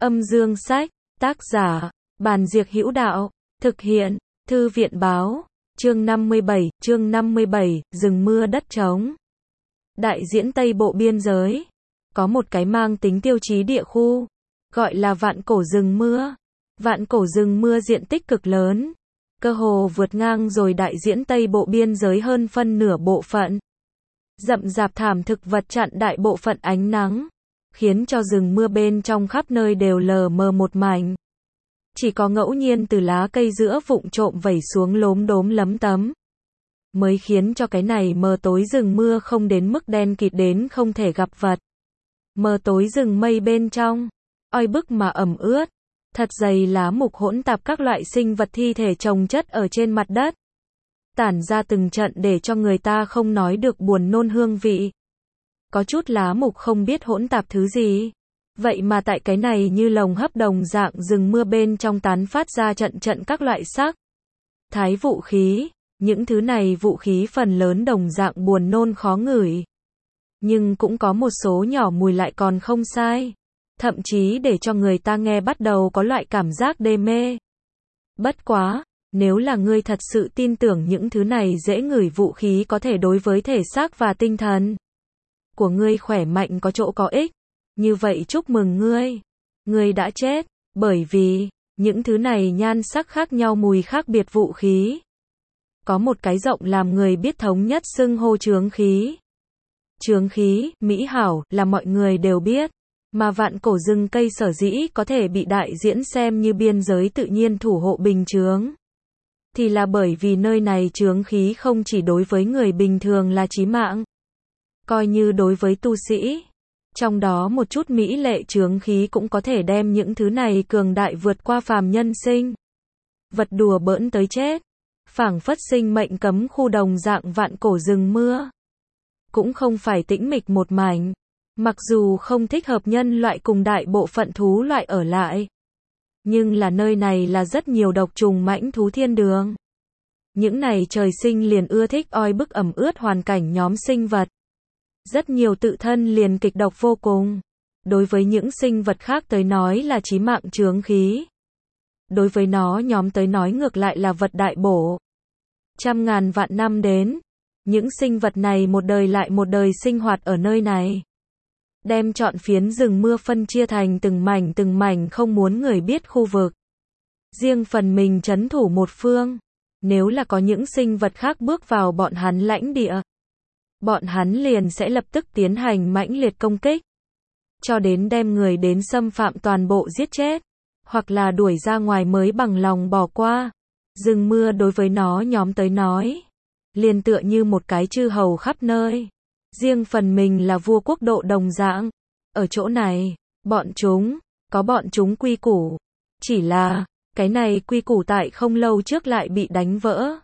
Âm dương sách, tác giả, Bàn Diệc Hữu Đạo, thực hiện, Thư viện báo, chương 57, rừng mưa đất trống. Đại diễn Tây Bộ biên giới, có một cái mang tính tiêu chí địa khu, gọi là Vạn Cổ rừng mưa. Vạn Cổ rừng mưa diện tích cực lớn, cơ hồ vượt ngang rồi đại diễn Tây Bộ biên giới hơn phân nửa bộ phận. Rậm rạp thảm thực vật chặn đại bộ phận ánh nắng, khiến cho rừng mưa bên trong khắp nơi đều lờ mờ một mảnh. Chỉ có ngẫu nhiên từ lá cây giữa vụng trộm vẩy xuống lốm đốm lấm tấm, mới khiến cho cái này mờ tối rừng mưa không đến mức đen kịt đến không thể gặp vật. Mờ tối rừng mây bên trong, oi bức mà ẩm ướt, thật dày lá mục hỗn tạp các loại sinh vật thi thể chồng chất ở trên mặt đất, tản ra từng trận để cho người ta không nói được buồn nôn hương vị. Có chút lá mục không biết hỗn tạp thứ gì, vậy mà tại cái này như lồng hấp đồng dạng rừng mưa bên trong tán phát ra trận trận các loại sắc thái vũ khí. Những thứ này vũ khí phần lớn đồng dạng buồn nôn khó ngửi, nhưng cũng có một số nhỏ mùi lại còn không sai, thậm chí để cho người ta nghe bắt đầu có loại cảm giác đê mê. Bất quá, nếu là ngươi thật sự tin tưởng những thứ này dễ ngửi vũ khí có thể đối với thể xác và tinh thần của ngươi khỏe mạnh có chỗ có ích, như vậy chúc mừng ngươi, ngươi đã chết, bởi vì những thứ này nhan sắc khác nhau mùi khác biệt vũ khí. Có một cái rộng làm người biết thống nhất xưng hô chướng khí. Chướng khí, mỹ hảo, là mọi người đều biết, mà vạn cổ rừng cây sở dĩ có thể bị đại diễn xem như biên giới tự nhiên thủ hộ bình chướng, thì là bởi vì nơi này chướng khí không chỉ đối với người bình thường là chí mạng, coi như đối với tu sĩ. Trong đó một chút mỹ lệ chướng khí cũng có thể đem những thứ này cường đại vượt qua phàm nhân sinh vật đùa bỡn tới chết. Phảng phất sinh mệnh cấm khu đồng dạng vạn cổ rừng mưa, cũng không phải tĩnh mịch một mảnh, mặc dù không thích hợp nhân loại cùng đại bộ phận thú loại ở lại, nhưng là nơi này là rất nhiều độc trùng mãnh thú thiên đường. Những này trời sinh liền ưa thích oi bức ẩm ướt hoàn cảnh nhóm sinh vật, rất nhiều tự thân liền kịch độc vô cùng. Đối với những sinh vật khác tới nói là chí mạng chướng khí, đối với nó nhóm tới nói ngược lại là vật đại bổ. Trăm ngàn vạn năm đến, những sinh vật này một đời lại một đời sinh hoạt ở nơi này, đem trọn phiến rừng mưa phân chia thành từng mảnh không muốn người biết khu vực, riêng phần mình trấn thủ một phương. Nếu là có những sinh vật khác bước vào bọn hắn lãnh địa, bọn hắn liền sẽ lập tức tiến hành mãnh liệt công kích, cho đến đem người đến xâm phạm toàn bộ giết chết, hoặc là đuổi ra ngoài mới bằng lòng bỏ qua. Rừng mưa đối với nó nhóm tới nói, liền tựa như một cái chư hầu khắp nơi, riêng phần mình là vua quốc độ đồng dạng. Ở chỗ này, bọn chúng có bọn chúng quy củ, chỉ là cái này quy củ tại không lâu trước lại bị đánh vỡ.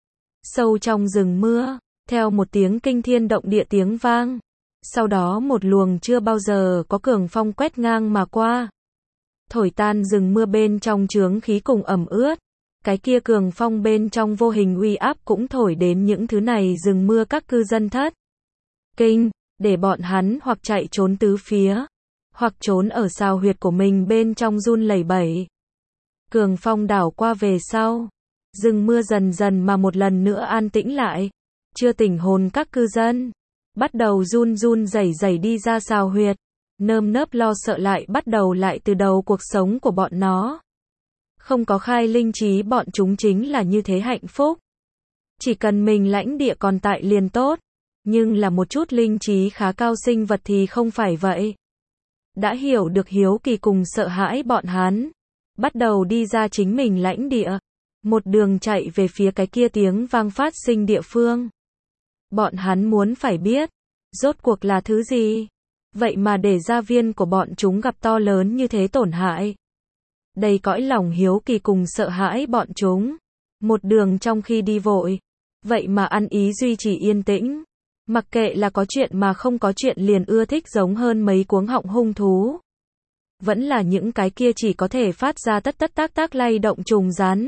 Sâu trong rừng mưa, theo một tiếng kinh thiên động địa tiếng vang, sau đó một luồng chưa bao giờ có cường phong quét ngang mà qua, thổi tan rừng mưa bên trong chướng khí cùng ẩm ướt. Cái kia cường phong bên trong vô hình uy áp cũng thổi đến những thứ này rừng mưa các cư dân thất kinh, để bọn hắn hoặc chạy trốn tứ phía, hoặc trốn ở sao huyệt của mình bên trong run lẩy bẩy. Cường phong đảo qua về sau, rừng mưa dần dần mà một lần nữa an tĩnh lại, chưa tỉnh hồn các cư dân bắt đầu run run rẩy rẩy đi ra sao huyệt, nơm nớp lo sợ lại bắt đầu lại từ đầu cuộc sống của bọn nó. Không có khai linh trí bọn chúng chính là như thế hạnh phúc. Chỉ cần mình lãnh địa còn tại liền tốt, nhưng là một chút linh trí khá cao sinh vật thì không phải vậy. Đã hiểu được hiếu kỳ cùng sợ hãi bọn hắn, bắt đầu đi ra chính mình lãnh địa, một đường chạy về phía cái kia tiếng vang phát sinh địa phương. Bọn hắn muốn phải biết, rốt cuộc là thứ gì, vậy mà để gia viên của bọn chúng gặp to lớn như thế tổn hại. Đầy cõi lòng hiếu kỳ cùng sợ hãi bọn chúng, một đường trong khi đi vội, vậy mà ăn ý duy trì yên tĩnh, mặc kệ là có chuyện mà không có chuyện liền ưa thích giống hơn mấy cuống họng hung thú. Vẫn là những cái kia chỉ có thể phát ra tất tất tác lay động trùng rắn,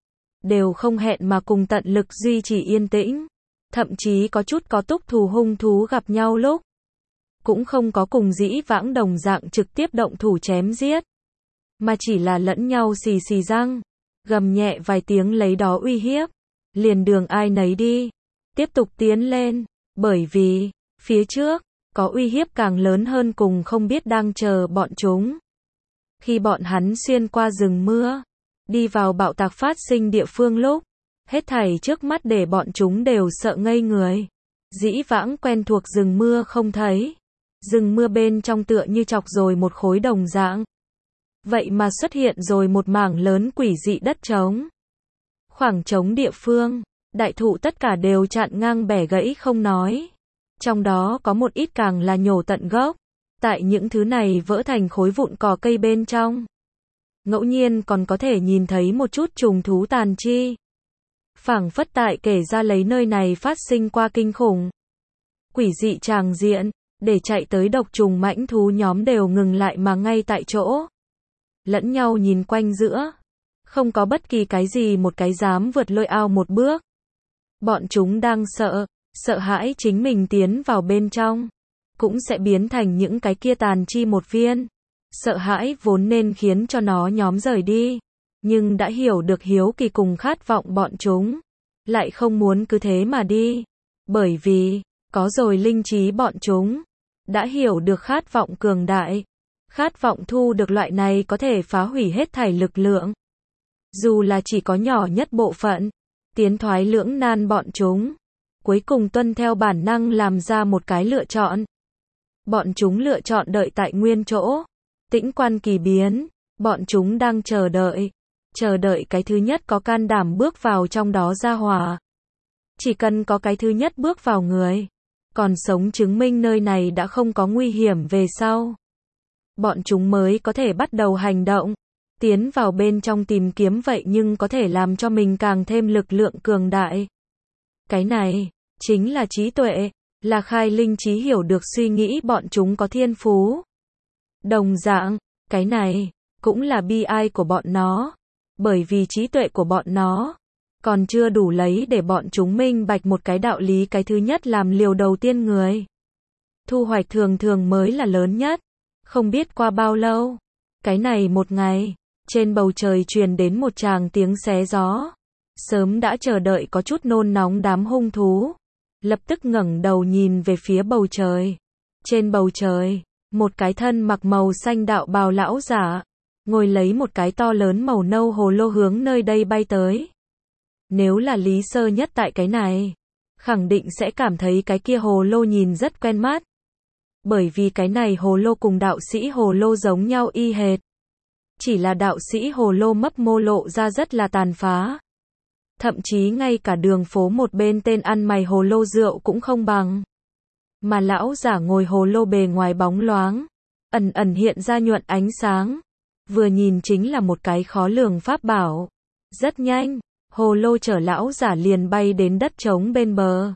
đều không hẹn mà cùng tận lực duy trì yên tĩnh, thậm chí có chút có túc thù hung thú gặp nhau lúc, cũng không có cùng dĩ vãng đồng dạng trực tiếp động thủ chém giết. mà chỉ là lẫn nhau xì xì răng, gầm nhẹ vài tiếng lấy đó uy hiếp, liền đường ai nấy đi, tiếp tục tiến lên, bởi vì, phía trước, có uy hiếp càng lớn hơn cùng không biết đang chờ bọn chúng. Khi bọn hắn xuyên qua rừng mưa, đi vào bạo tạc phát sinh địa phương lúc, hết thảy trước mắt để bọn chúng đều sợ ngây người. Dĩ vãng quen thuộc rừng mưa không thấy. Rừng mưa bên trong tựa như chọc rồi một khối đồng dạng. Vậy mà xuất hiện rồi một mảng lớn quỷ dị đất trống. Khoảng trống địa phương, đại thụ tất cả đều chặn ngang bẻ gãy không nói. Trong đó có một ít càng là nhổ tận gốc. Tại những thứ này vỡ thành khối vụn cỏ cây bên trong. Ngẫu nhiên còn có thể nhìn thấy một chút trùng thú tàn chi. Phảng phất tại kể ra lấy nơi này phát sinh qua kinh khủng. Quỷ dị tràng diện, để chạy tới độc trùng mãnh thú nhóm đều ngừng lại mà ngay tại chỗ. Lẫn nhau nhìn quanh giữa. Không có bất kỳ cái gì một cái dám vượt lôi ao một bước. Bọn chúng đang sợ hãi chính mình tiến vào bên trong. Cũng sẽ biến thành những cái kia tàn chi một viên. Sợ hãi vốn nên khiến cho nó nhóm rời đi. Nhưng đã hiểu được hiếu kỳ cùng khát vọng bọn chúng. Lại không muốn cứ thế mà đi. Bởi vì, có rồi linh trí bọn chúng. Đã hiểu được khát vọng cường đại. Khát vọng thu được loại này có thể phá hủy hết thảy lực lượng. Dù là chỉ có nhỏ nhất bộ phận. Tiến thoái lưỡng nan bọn chúng. Cuối cùng tuân theo bản năng làm ra một cái lựa chọn. Bọn chúng lựa chọn đợi tại nguyên chỗ. Tĩnh quan kỳ biến. Bọn chúng đang chờ đợi. Chờ đợi cái thứ nhất có can đảm bước vào trong đó ra hỏa. Chỉ cần có cái thứ nhất bước vào người. Còn sống chứng minh nơi này đã không có nguy hiểm về sau. Bọn chúng mới có thể bắt đầu hành động. Tiến vào bên trong tìm kiếm vậy nhưng có thể làm cho mình càng thêm lực lượng cường đại. Cái này, chính là trí tuệ. Là khai linh trí hiểu được suy nghĩ bọn chúng có thiên phú. Đồng dạng, cái này, cũng là bi ai của bọn nó. Bởi vì trí tuệ của bọn nó, còn chưa đủ lấy để bọn chúng minh bạch một cái đạo lý cái thứ nhất làm liều đầu tiên người. Thu hoạch thường thường mới là lớn nhất. Không biết qua bao lâu. Cái này một ngày, trên bầu trời truyền đến một tràng tiếng xé gió. Sớm đã chờ đợi có chút nôn nóng đám hung thú. Lập tức ngẩng đầu nhìn về phía bầu trời. Trên bầu trời, một cái thân mặc màu xanh đạo bào lão giả, ngồi lấy một cái to lớn màu nâu hồ lô hướng nơi đây bay tới. Nếu là Lý Sơ Nhất tại cái này, khẳng định sẽ cảm thấy cái kia hồ lô nhìn rất quen mắt. Bởi vì cái này hồ lô cùng đạo sĩ hồ lô giống nhau y hệt. Chỉ là đạo sĩ hồ lô mấp mô lộ ra rất là tàn phá. Thậm chí ngay cả đường phố một bên tên ăn mày hồ lô rượu cũng không bằng. Mà lão giả ngồi hồ lô bề ngoài bóng loáng, ẩn ẩn hiện ra nhuận ánh sáng. Vừa nhìn chính là một cái khó lường pháp bảo. Rất nhanh, hồ lô chở lão giả liền bay đến đất trống bên bờ.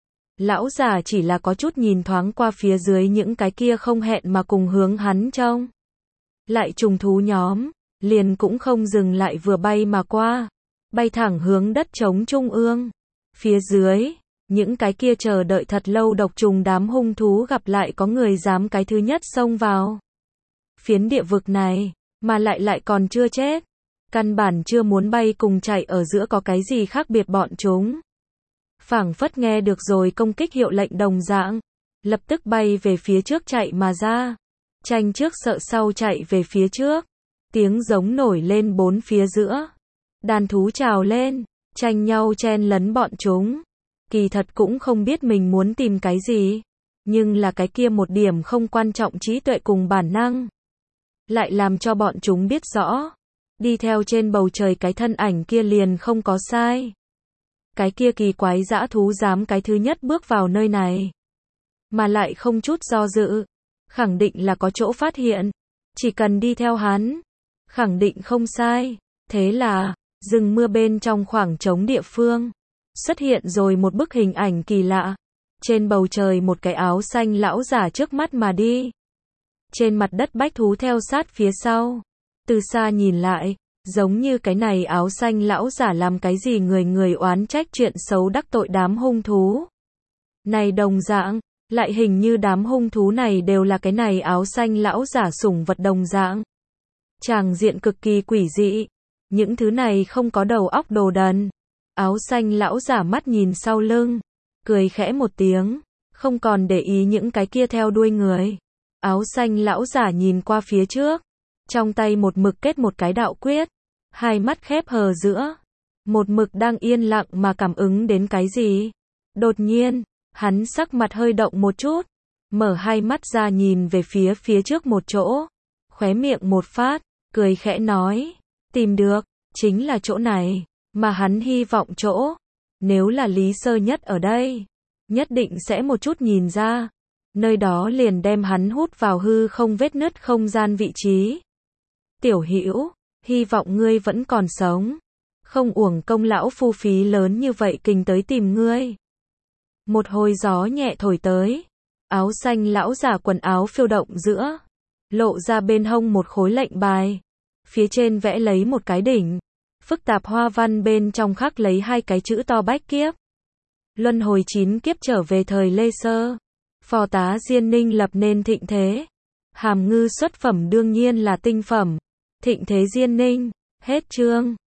Lão giả chỉ là có chút nhìn thoáng qua phía dưới những cái kia không hẹn mà cùng hướng hắn trông. Lại trùng thú nhóm, liền cũng không dừng lại vừa bay mà qua. Bay thẳng hướng đất trống trung ương. Phía dưới, những cái kia chờ đợi thật lâu độc trùng đám hung thú gặp lại có người dám cái thứ nhất xông vào. Phiến địa vực này, mà lại còn chưa chết. Căn bản chưa muốn bay cùng chạy ở giữa có cái gì khác biệt bọn chúng. Phảng phất nghe được rồi công kích hiệu lệnh đồng dạng. Lập tức bay về phía trước chạy mà ra. Tranh trước sợ sau chạy về phía trước. Tiếng giống nổi lên bốn phía giữa. Đàn thú trào lên, tranh nhau chen lấn bọn chúng. Kỳ thật cũng không biết mình muốn tìm cái gì. Nhưng là cái kia một điểm không quan trọng trí tuệ cùng bản năng. Lại làm cho bọn chúng biết rõ. Đi theo trên bầu trời cái thân ảnh kia liền không có sai. Cái kia kỳ quái dã thú dám cái thứ nhất bước vào nơi này. Mà lại không chút do dự. Khẳng định là có chỗ phát hiện. Chỉ cần đi theo hắn. Khẳng định không sai. Thế là, rừng mưa bên trong khoảng trống địa phương. Xuất hiện rồi một bức hình ảnh kỳ lạ. Trên bầu trời một cái áo xanh lão giả trước mắt mà đi. Trên mặt đất bách thú theo sát phía sau. Từ xa nhìn lại, giống như cái này áo xanh lão giả làm cái gì người oán trách chuyện xấu đắc tội đám hung thú. Này đồng dạng, lại hình như đám hung thú này đều là cái này áo xanh lão giả sủng vật đồng dạng. Tràng diện cực kỳ quỷ dị. Những thứ này không có đầu óc đồ đần. Áo xanh lão giả mắt nhìn sau lưng, cười khẽ một tiếng, không còn để ý những cái kia theo đuôi người. Áo xanh lão giả nhìn qua phía trước, trong tay một mực kết một cái đạo quyết, hai mắt khép hờ giữa, một mực đang yên lặng mà cảm ứng đến cái gì. Đột nhiên, hắn sắc mặt hơi động một chút, mở hai mắt ra nhìn về phía trước một chỗ, khóe miệng một phát, cười khẽ nói, tìm được, chính là chỗ này, mà hắn hy vọng chỗ. Nếu là Lý Sơ Nhất ở đây, nhất định sẽ một chút nhìn ra, nơi đó liền đem hắn hút vào hư không vết nứt không gian vị trí. Tiểu Hữu, hy vọng ngươi vẫn còn sống, không uổng công lão phu phí lớn như vậy kinh tới tìm ngươi. Một hồi gió nhẹ thổi tới, áo xanh lão giả quần áo phiêu động giữa, lộ ra bên hông một khối lệnh bài, phía trên vẽ lấy một cái đỉnh, phức tạp hoa văn bên trong khắc lấy hai cái chữ to bách kiếp. Luân hồi 9 kiếp trở về thời Lê Sơ, phò tá Diên Ninh lập nên thịnh thế. Hàm ngư xuất phẩm đương nhiên là tinh phẩm. Thịnh thế Diên Ninh, hết chương.